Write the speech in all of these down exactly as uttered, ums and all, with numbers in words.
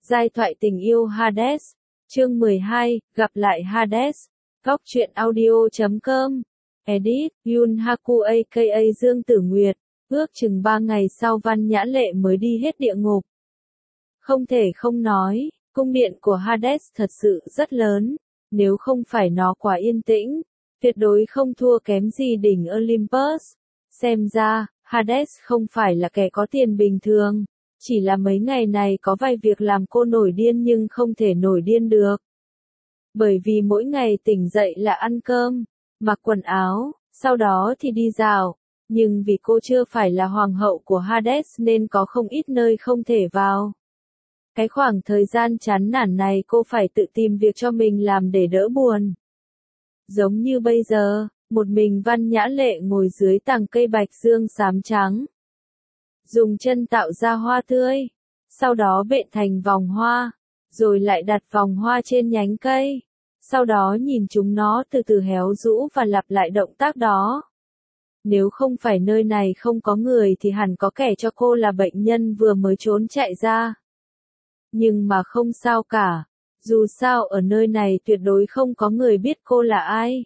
Giai thoại tình yêu Hades. Chương mười hai, gặp lại Hades. Góc truyện audio chấm com. Edit, Yun Haku aka Dương Tử Nguyệt. Ước chừng ba ngày sau Văn Nhã Lệ mới đi hết địa ngục. Không thể không nói, cung điện của Hades thật sự rất lớn, nếu không phải nó quá yên tĩnh, tuyệt đối không thua kém gì đỉnh Olympus. Xem ra, Hades không phải là kẻ có tiền bình thường, chỉ là mấy ngày này có vài việc làm cô nổi điên nhưng không thể nổi điên được. Bởi vì mỗi ngày tỉnh dậy là ăn cơm, mặc quần áo, sau đó thì đi dạo, nhưng vì cô chưa phải là hoàng hậu của Hades nên có không ít nơi không thể vào. Cái khoảng thời gian chán nản này cô phải tự tìm việc cho mình làm để đỡ buồn. Giống như bây giờ, một mình Văn Nhã Lệ ngồi dưới tàng cây bạch dương xám trắng. Dùng chân tạo ra hoa tươi, sau đó bện thành vòng hoa, rồi lại đặt vòng hoa trên nhánh cây, sau đó nhìn chúng nó từ từ héo rũ và lặp lại động tác đó. Nếu không phải nơi này không có người thì hẳn có kẻ cho cô là bệnh nhân vừa mới trốn chạy ra. Nhưng mà không sao cả, dù sao ở nơi này tuyệt đối không có người biết cô là ai.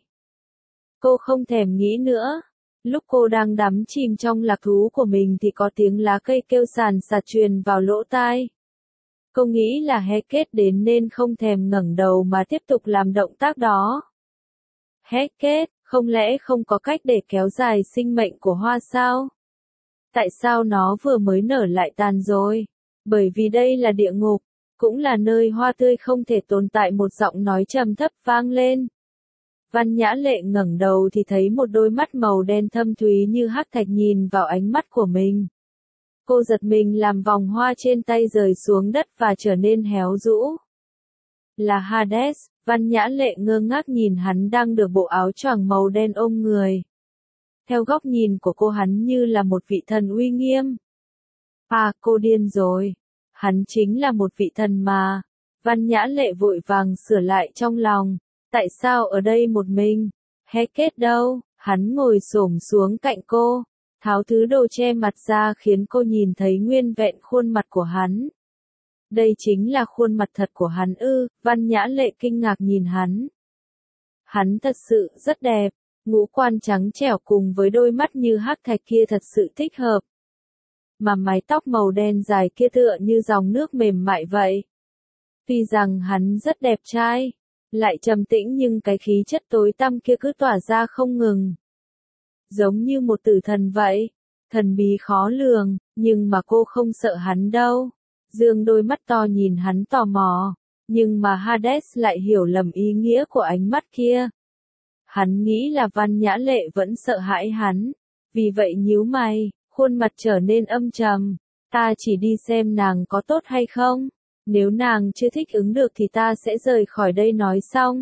Cô không thèm nghĩ nữa. Lúc cô đang đắm chìm trong lạc thú của mình thì có tiếng lá cây kêu sàn sạt truyền vào lỗ tai. Cô nghĩ là Heket đến nên không thèm ngẩng đầu mà tiếp tục làm động tác đó. Heket, không lẽ không có cách để kéo dài sinh mệnh của hoa sao? Tại sao nó vừa mới nở lại tàn rồi? Bởi vì đây là địa ngục, cũng là nơi hoa tươi không thể tồn tại, một giọng nói trầm thấp vang lên. Văn Nhã Lệ ngẩng đầu thì thấy một đôi mắt màu đen thâm thúy như hắc thạch nhìn vào ánh mắt của mình. Cô giật mình làm vòng hoa trên tay rơi xuống đất và trở nên héo rũ. Là Hades, Văn Nhã Lệ ngơ ngác nhìn hắn đang được bộ áo choàng màu đen ôm người. Theo góc nhìn của cô hắn như là một vị thần uy nghiêm. À, cô điên rồi. Hắn chính là một vị thần mà. Văn Nhã Lệ vội vàng sửa lại trong lòng. Tại sao ở đây một mình? Heket đâu? Hắn ngồi xổm xuống cạnh cô, tháo thứ đồ che mặt ra khiến cô nhìn thấy nguyên vẹn khuôn mặt của hắn. Đây chính là khuôn mặt thật của hắn ư? Văn Nhã Lệ kinh ngạc nhìn hắn. Hắn thật sự rất đẹp, ngũ quan trắng trẻo cùng với đôi mắt như hắc thạch kia thật sự thích hợp. Mà mái tóc màu đen dài kia tựa như dòng nước mềm mại vậy. Tuy rằng hắn rất đẹp trai, lại trầm tĩnh nhưng cái khí chất tối tăm kia cứ tỏa ra không ngừng. Giống như một tử thần vậy, thần bí khó lường, nhưng mà cô không sợ hắn đâu. Dương đôi mắt to nhìn hắn tò mò, nhưng mà Hades lại hiểu lầm ý nghĩa của ánh mắt kia. Hắn nghĩ là Văn Nhã Lệ vẫn sợ hãi hắn, vì vậy nhíu mày, khuôn mặt trở nên âm trầm. Ta chỉ đi xem nàng có tốt hay không. Nếu nàng chưa thích ứng được thì ta sẽ rời khỏi đây nói xong.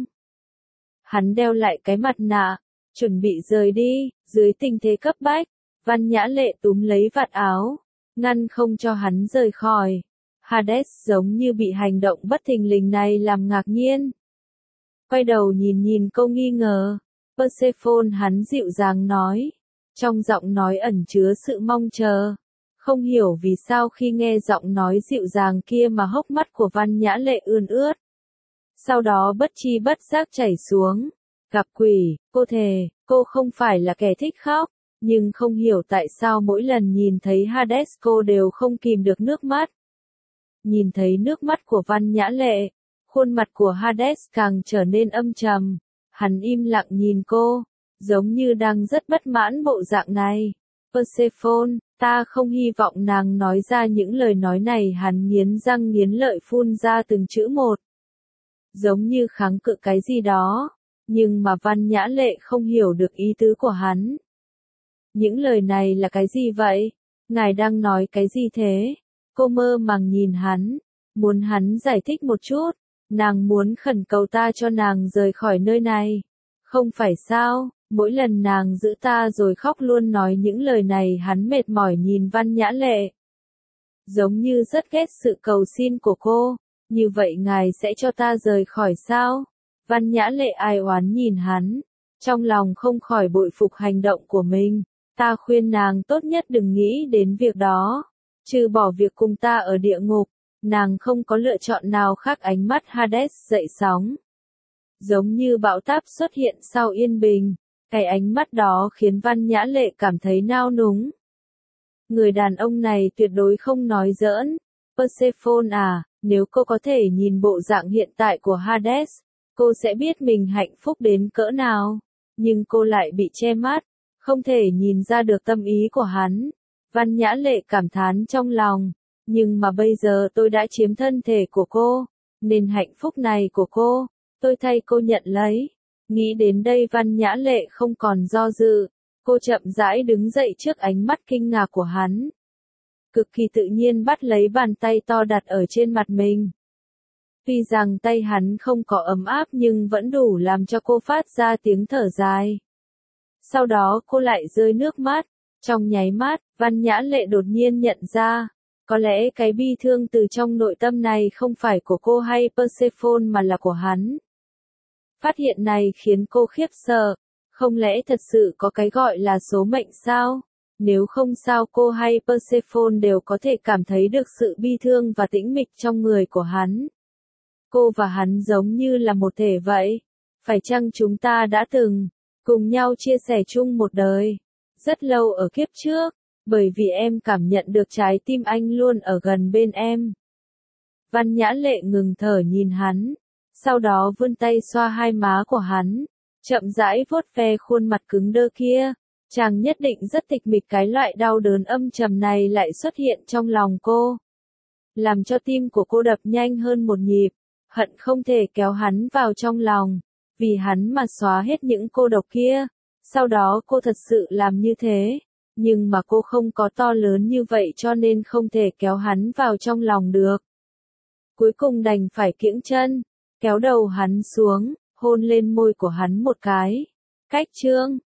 Hắn đeo lại cái mặt nạ, chuẩn bị rời đi, dưới tình thế cấp bách, Văn Nhã Lệ túm lấy vạt áo, ngăn không cho hắn rời khỏi. Hades giống như bị hành động bất thình lình này làm ngạc nhiên. Quay đầu nhìn nhìn cô nghi ngờ, Persephone hắn dịu dàng nói, trong giọng nói ẩn chứa sự mong chờ. Không hiểu vì sao khi nghe giọng nói dịu dàng kia mà hốc mắt của Văn Nhã Lệ ươn ướt. Sau đó bất chi bất giác chảy xuống. Gặp quỷ, cô thề, cô không phải là kẻ thích khóc, nhưng không hiểu tại sao mỗi lần nhìn thấy Hades cô đều không kìm được nước mắt. Nhìn thấy nước mắt của Văn Nhã Lệ, khuôn mặt của Hades càng trở nên âm trầm. Hắn im lặng nhìn cô, giống như đang rất bất mãn bộ dạng này. Persephone, ta không hy vọng nàng nói ra những lời nói này. Hắn nghiến răng nghiến lợi phun ra từng chữ một. Giống như kháng cự cái gì đó, nhưng mà Văn Nhã Lệ không hiểu được ý tứ của hắn. Những lời này là cái gì vậy? Ngài đang nói cái gì thế? Cô mơ màng nhìn hắn, muốn hắn giải thích một chút. Nàng muốn khẩn cầu ta cho nàng rời khỏi nơi này. Không phải sao? Mỗi lần nàng giữ ta rồi khóc luôn nói những lời này. Hắn mệt mỏi nhìn Văn Nhã Lệ. Giống như rất ghét sự cầu xin của cô. Như vậy ngài sẽ cho ta rời khỏi sao? Văn Nhã Lệ ai oán nhìn hắn. Trong lòng không khỏi bội phục hành động của mình. Ta khuyên nàng tốt nhất đừng nghĩ đến việc đó. Trừ bỏ việc cùng ta ở địa ngục. nàng không có lựa chọn nào khác, ánh mắt Hades dậy sóng. Giống như bão táp xuất hiện sau yên bình, cái ánh mắt đó khiến Văn Nhã Lệ cảm thấy nao núng. Người đàn ông này tuyệt đối không nói giỡn. Persephone à, nếu cô có thể nhìn bộ dạng hiện tại của Hades, cô sẽ biết mình hạnh phúc đến cỡ nào. Nhưng cô lại bị che mắt, không thể nhìn ra được tâm ý của hắn. Văn Nhã Lệ cảm thán trong lòng, nhưng mà bây giờ tôi đã chiếm thân thể của cô, nên hạnh phúc này của cô, tôi thay cô nhận lấy. Nghĩ đến đây Văn Nhã Lệ không còn do dự, cô chậm rãi đứng dậy trước ánh mắt kinh ngạc của hắn. Cực kỳ tự nhiên bắt lấy bàn tay to đặt ở trên mặt mình. Tuy rằng tay hắn không có ấm áp nhưng vẫn đủ làm cho cô phát ra tiếng thở dài. Sau đó cô lại rơi nước mắt. Trong nháy mắt, Văn Nhã Lệ đột nhiên nhận ra, có lẽ cái bi thương từ trong nội tâm này không phải của cô hay Persephone mà là của hắn. Phát hiện này khiến cô khiếp sợ, không lẽ thật sự có cái gọi là số mệnh sao? Nếu không sao cô hay Persephone đều có thể cảm thấy được sự bi thương và tĩnh mịch trong người của hắn. Cô và hắn giống như là một thể vậy. Phải chăng chúng ta đã từng cùng nhau chia sẻ chung một đời? Rất lâu ở kiếp trước, bởi vì em cảm nhận được trái tim anh luôn ở gần bên em. Văn Nhã Lệ ngừng thở nhìn hắn, sau đó vươn tay xoa hai má của hắn, chậm rãi vuốt ve khuôn mặt cứng đơ kia. Chàng nhất định rất tịch mịch, cái loại đau đớn âm trầm này lại xuất hiện trong lòng cô, làm cho tim của cô đập nhanh hơn một nhịp, hận không thể kéo hắn vào trong lòng, vì hắn mà xóa hết những cô độc kia. Sau đó cô thật sự làm như thế, nhưng mà cô không có to lớn như vậy cho nên không thể kéo hắn vào trong lòng được. Cuối cùng đành phải kiễng chân, kéo đầu hắn xuống, hôn lên môi của hắn một cái. Cách chương